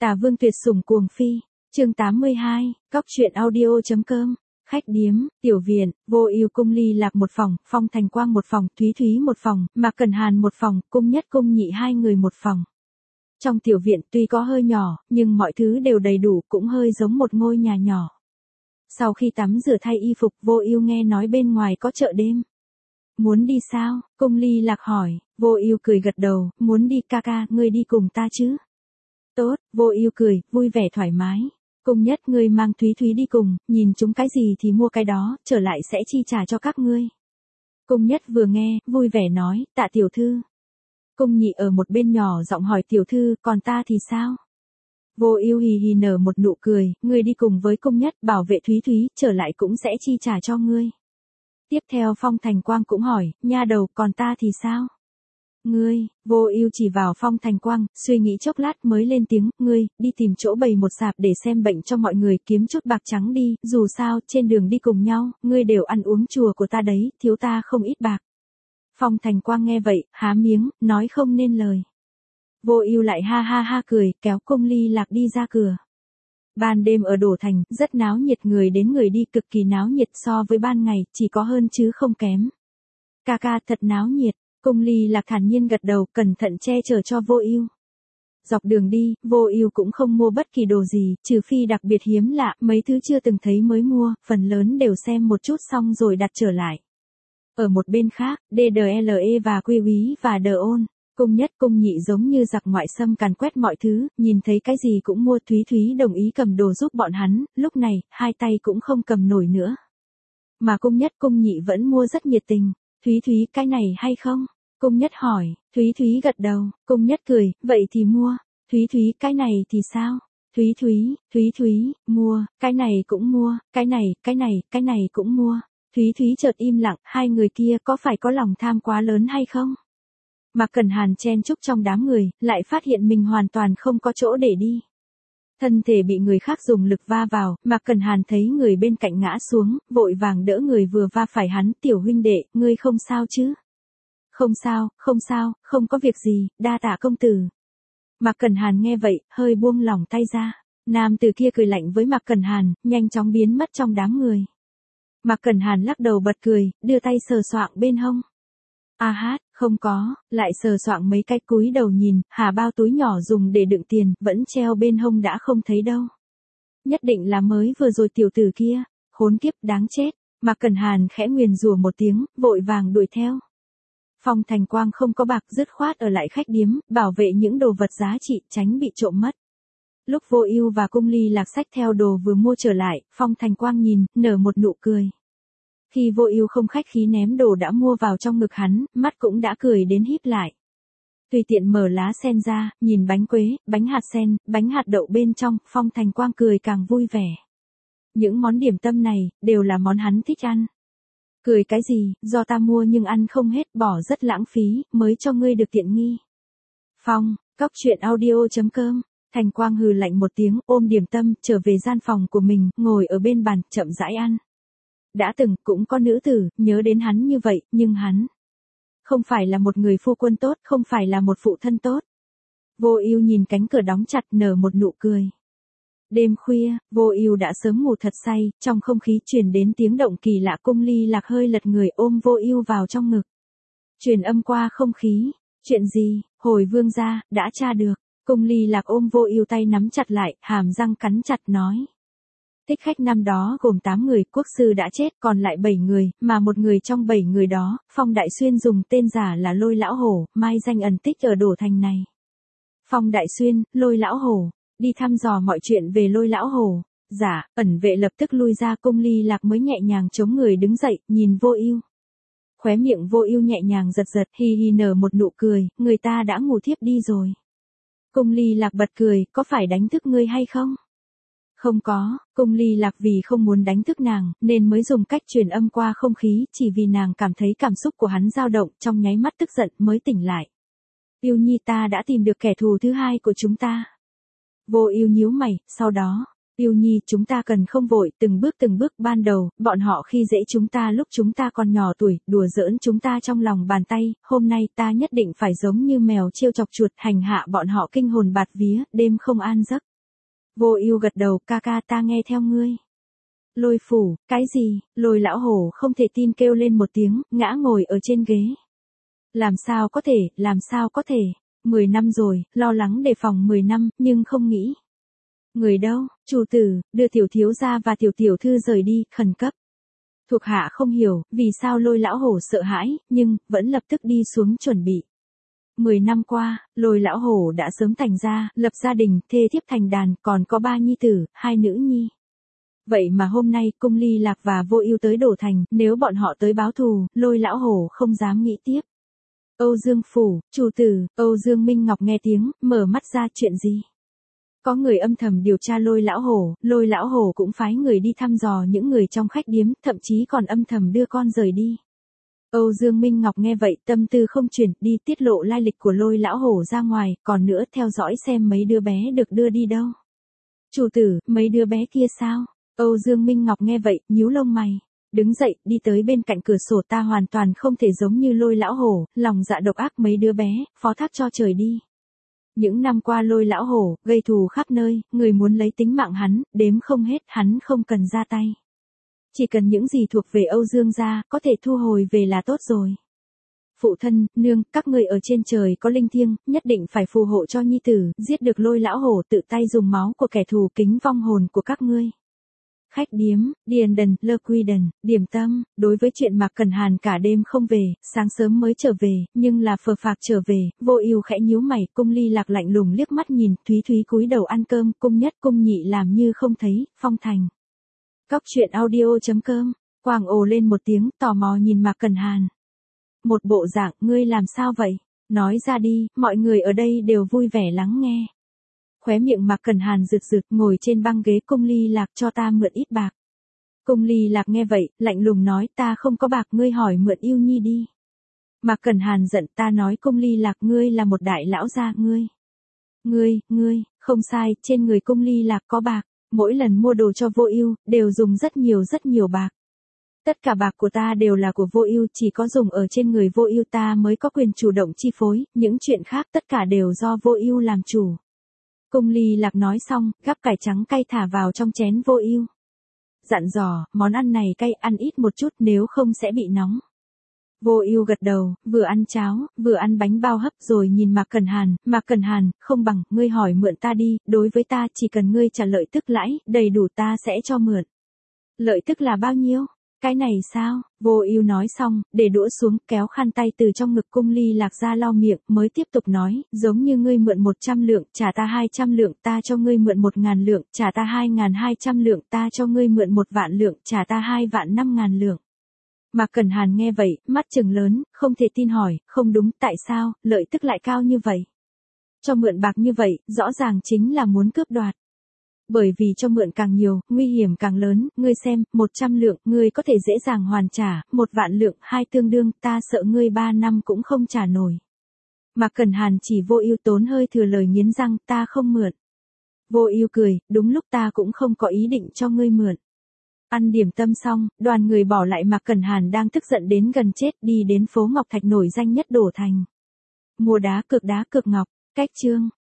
Tà Vương tuyệt sủng cuồng phi, chương 82, cóc truyện audio.com, khách điếm, tiểu viện, Vô Ưu Cung Ly Lạc một phòng, Phong Thành Quang một phòng, Thúy Thúy một phòng, Mạc Cẩn Hàn một phòng, Cung Nhất Cung Nhị hai người một phòng. Trong tiểu viện tuy có hơi nhỏ, nhưng mọi thứ đều đầy đủ, cũng hơi giống một ngôi nhà nhỏ. Sau khi tắm rửa thay y phục, Vô Ưu nghe nói bên ngoài có chợ đêm. Muốn đi sao? Cung Ly Lạc hỏi. Vô Ưu cười gật đầu, muốn đi ca ca, ngươi đi cùng ta chứ? Tốt, Vô Ưu cười, vui vẻ thoải mái. Cung Nhất, ngươi mang Thúy Thúy đi cùng, nhìn chúng cái gì thì mua cái đó, trở lại sẽ chi trả cho các ngươi. Cung Nhất vừa nghe, vui vẻ nói, tạ tiểu thư. Cung Nhị ở một bên nhỏ giọng hỏi tiểu thư, còn ta thì sao? Vô Ưu hì hì nở một nụ cười, ngươi đi cùng với Cung Nhất bảo vệ Thúy Thúy, trở lại cũng sẽ chi trả cho ngươi. Tiếp theo Phong Thành Quang cũng hỏi, nha đầu, còn ta thì sao? Ngươi, Vô Ưu chỉ vào Phong Thành Quang, suy nghĩ chốc lát mới lên tiếng, ngươi, đi tìm chỗ bày một sạp để xem bệnh cho mọi người, kiếm chút bạc trắng đi, dù sao, trên đường đi cùng nhau, ngươi đều ăn uống chùa của ta đấy, thiếu ta không ít bạc. Phong Thành Quang nghe vậy, há miếng, nói không nên lời. Vô Ưu lại ha ha ha cười, kéo Cung Ly Lạc đi ra cửa. Ban đêm ở Đổ Thành, rất náo nhiệt, người đến người đi, cực kỳ náo nhiệt, so với ban ngày, chỉ có hơn chứ không kém. Ca ca thật náo nhiệt, Cung Ly Lạc thản nhiên gật đầu, cẩn thận che chở cho Vô Ưu. Dọc đường đi, Vô Ưu cũng không mua bất kỳ đồ gì, trừ phi đặc biệt hiếm lạ, mấy thứ chưa từng thấy mới mua, phần lớn đều xem một chút xong rồi đặt trở lại. Ở một bên khác, DDLE và Quy Úy và Đờ Ôn, Cung Nhất Cung Nhị giống như giặc ngoại xâm càn quét mọi thứ, nhìn thấy cái gì cũng mua. Thúy Thúy đồng ý cầm đồ giúp bọn hắn, lúc này, hai tay cũng không cầm nổi nữa. Mà Cung Nhất Cung Nhị vẫn mua rất nhiệt tình. Thúy Thúy, cái này hay không? Cung Nhất hỏi. Thúy Thúy gật đầu. Cung Nhất cười, vậy thì mua. Thúy Thúy, cái này thì sao? Thúy Thúy, mua, cái này cũng mua, cái này cũng mua. Thúy Thúy chợt im lặng, hai người kia có phải có lòng tham quá lớn hay không? Mạc Cẩn Hàn chen chúc trong đám người, lại phát hiện mình hoàn toàn không có chỗ để đi. Thân thể bị người khác dùng lực va vào, Mạc Cẩn Hàn thấy người bên cạnh ngã xuống, vội vàng đỡ người vừa va phải hắn, tiểu huynh đệ, ngươi không sao chứ? Không sao, không có việc gì, đa tạ công tử. Mạc Cẩn Hàn nghe vậy, hơi buông lỏng tay ra. Nam tử kia cười lạnh với Mạc Cẩn Hàn, nhanh chóng biến mất trong đám người. Mạc Cẩn Hàn lắc đầu bật cười, đưa tay sờ soạng bên hông. A hát, không có, lại sờ soạng mấy cái, cúi đầu nhìn, hà bao túi nhỏ dùng để đựng tiền, vẫn treo bên hông đã không thấy đâu. Nhất định là mới vừa rồi tiểu tử kia, khốn kiếp, đáng chết. Mạc Cẩn Hàn khẽ nguyền rủa một tiếng, vội vàng đuổi theo. Phong Thành Quang không có bạc, dứt khoát ở lại khách điếm, bảo vệ những đồ vật giá trị, tránh bị trộm mất. Lúc Vô Ưu và Cung Ly Lạc xách theo đồ vừa mua trở lại, Phong Thành Quang nhìn, nở một nụ cười. Khi Vô Ưu không khách khí ném đồ đã mua vào trong ngực hắn, mắt cũng đã cười đến híp lại. Tùy tiện mở lá sen ra, nhìn bánh quế, bánh hạt sen, bánh hạt đậu bên trong, Phong Thành Quang cười càng vui vẻ. Những món điểm tâm này, đều là món hắn thích ăn. Cười cái gì, do ta mua nhưng ăn không hết, bỏ rất lãng phí, mới cho ngươi được tiện nghi. Phong, cóc truyện audio.com. Thành Quang hừ lạnh một tiếng, ôm điểm tâm, trở về gian phòng của mình, ngồi ở bên bàn, chậm rãi ăn. Đã từng, cũng có nữ tử, nhớ đến hắn như vậy, nhưng hắn không phải là một người phu quân tốt, không phải là một phụ thân tốt. Vô Ưu nhìn cánh cửa đóng chặt, nở một nụ cười. Đêm khuya, Vô Ưu đã sớm ngủ thật say, trong không khí truyền đến tiếng động kỳ lạ. Cung Ly Lạc hơi lật người ôm Vô Ưu vào trong ngực. Truyền âm qua không khí, chuyện gì, hồi vương gia, đã tra được. Cung Ly Lạc ôm Vô Ưu tay nắm chặt lại, hàm răng cắn chặt nói. Thích khách năm đó gồm 8 người, quốc sư đã chết, còn lại 7 người, mà một người trong 7 người đó, Phong Đại Xuyên dùng tên giả là Lôi Lão Hổ, mai danh ẩn tích ở Đổ Thành này. Phong Đại Xuyên, Lôi Lão Hổ, đi thăm dò mọi chuyện về Lôi Lão Hổ. Giả, ẩn vệ lập tức lui ra. Cung Ly Lạc mới nhẹ nhàng chống người đứng dậy, nhìn Vô Ưu. Khóe miệng Vô Ưu nhẹ nhàng giật giật, hì hì nở một nụ cười, người ta đã ngủ thiếp đi rồi. Cung Ly Lạc bật cười, có phải đánh thức ngươi hay không? Không có, Cung Ly Lạc vì không muốn đánh thức nàng, nên mới dùng cách truyền âm qua không khí, chỉ vì nàng cảm thấy cảm xúc của hắn dao động, trong nháy mắt tức giận mới tỉnh lại. Ưu Nhi, ta đã tìm được kẻ thù thứ hai của chúng ta. Vô Ưu nhíu mày, sau đó, Ưu Nhi, chúng ta cần không vội, từng bước ban đầu, bọn họ khi dễ chúng ta lúc chúng ta còn nhỏ tuổi, đùa giỡn chúng ta trong lòng bàn tay, hôm nay ta nhất định phải giống như mèo trêu chọc chuột, hành hạ bọn họ kinh hồn bạt vía, đêm không an giấc. Vô ưu gật đầu, ca ca ta nghe theo ngươi. Lôi phủ, cái gì? Lôi lão hổ không thể tin kêu lên một tiếng, ngã ngồi ở trên ghế. Làm sao có thể, làm sao có thể? 10 năm rồi, lo lắng đề phòng 10 năm, nhưng không nghĩ. Người đâu, chủ tử, đưa tiểu thiếu gia và tiểu tiểu thư rời đi, khẩn cấp. Thuộc hạ không hiểu, vì sao lôi lão hổ sợ hãi, nhưng, vẫn lập tức đi xuống chuẩn bị. 10 năm qua, lôi lão hổ đã sớm thành ra, lập gia đình, thê thiếp thành đàn, còn có 3 nhi tử, 2 nữ nhi. Vậy mà hôm nay, cung ly lạc và vô ưu tới đổ thành, nếu bọn họ tới báo thù, lôi lão hổ không dám nghĩ tiếp. Âu Dương Phủ, chủ tử, Âu Dương Minh Ngọc nghe tiếng, mở mắt ra, chuyện gì? Có người âm thầm điều tra lôi lão hổ cũng phái người đi thăm dò những người trong khách điếm, thậm chí còn âm thầm đưa con rời đi. Âu Dương Minh Ngọc nghe vậy, tâm tư không chuyển, đi tiết lộ lai lịch của lôi lão hổ ra ngoài, còn nữa theo dõi xem mấy đứa bé được đưa đi đâu. Chủ tử, mấy đứa bé kia sao? Âu Dương Minh Ngọc nghe vậy, nhíu lông mày. Đứng dậy, đi tới bên cạnh cửa sổ, ta hoàn toàn không thể giống như lôi lão hổ, lòng dạ độc ác, mấy đứa bé, phó thác cho trời đi. Những năm qua lôi lão hổ, gây thù khắp nơi, người muốn lấy tính mạng hắn, đếm không hết, hắn không cần ra tay. Chỉ cần những gì thuộc về Âu Dương gia, có thể thu hồi về là tốt rồi. Phụ thân, nương, các người ở trên trời có linh thiêng, nhất định phải phù hộ cho nhi tử, giết được lôi lão hổ, tự tay dùng máu của kẻ thù kính vong hồn của các ngươi. Khách điếm, Điền Đần, Lơ Quy Đần, Điểm Tâm, đối với chuyện Mạc Cẩn Hàn cả đêm không về, sáng sớm mới trở về, nhưng là phờ phạc trở về, Vô Ưu khẽ nhíu mày, Cung Ly Lạc lạnh lùng liếc mắt nhìn, Thúy Thúy cúi đầu ăn cơm, Cung Nhất, Cung Nhị làm như không thấy, Phong Thành. Cóc truyện audio.com, Quàng ồ lên một tiếng, tò mò nhìn Mạc Cẩn Hàn. Một bộ dạng, ngươi làm sao vậy? Nói ra đi, mọi người ở đây đều vui vẻ lắng nghe. Khóe miệng Mạc Cẩn Hàn rực rực, ngồi trên băng ghế, Cung Ly Lạc cho ta mượn ít bạc. Cung Ly Lạc nghe vậy, lạnh lùng nói, ta không có bạc, ngươi hỏi mượn Yêu Nhi đi. Mạc Cẩn Hàn giận, ta nói Cung Ly Lạc, ngươi là một đại lão gia, ngươi, không sai, trên người Cung Ly Lạc có bạc, mỗi lần mua đồ cho Vô Ưu đều dùng rất nhiều bạc. Tất cả bạc của ta đều là của Vô Ưu, chỉ có dùng ở trên người Vô Ưu ta mới có quyền chủ động chi phối, những chuyện khác tất cả đều do Vô Ưu làm chủ. Cung Ly Lạc nói xong, gắp cải trắng cay thả vào trong chén Vô Ưu. Dặn dò, món ăn này cay, ăn ít một chút nếu không sẽ bị nóng. Vô Ưu gật đầu, vừa ăn cháo, vừa ăn bánh bao hấp rồi nhìn Mạc Cẩn Hàn, không bằng, ngươi hỏi mượn ta đi, đối với ta chỉ cần ngươi trả lợi tức lãi, đầy đủ ta sẽ cho mượn. Lợi tức là bao nhiêu? Cái này sao? Vô Ưu nói xong, để đũa xuống, kéo khăn tay từ trong ngực Cung Ly Lạc ra lau miệng, mới tiếp tục nói, giống như ngươi mượn 100 lượng, trả ta 200 lượng, ta cho ngươi mượn 1000 lượng, trả ta 2200 lượng, ta cho ngươi mượn 1 vạn lượng, trả ta 25000 lượng. Mạc Cẩn Hàn nghe vậy, mắt trừng lớn, không thể tin hỏi, không đúng, tại sao, lợi tức lại cao như vậy? Cho mượn bạc như vậy, rõ ràng chính là muốn cướp đoạt. Bởi vì cho mượn càng nhiều, nguy hiểm càng lớn, ngươi xem, 100 lượng, ngươi có thể dễ dàng hoàn trả, 1 vạn lượng, 2 tương đương, ta sợ ngươi 3 năm cũng không trả nổi. Mạc Cẩn Hàn chỉ Vô Ưu tốn hơi thừa lời nghiến răng, ta không mượn. Vô Ưu cười, đúng lúc ta cũng không có ý định cho ngươi mượn. Ăn điểm tâm xong, đoàn người bỏ lại Mạc Cẩn Hàn đang tức giận đến gần chết, đi đến phố Ngọc Thạch nổi danh nhất đổ thành. Mua đá cược ngọc, cách chương.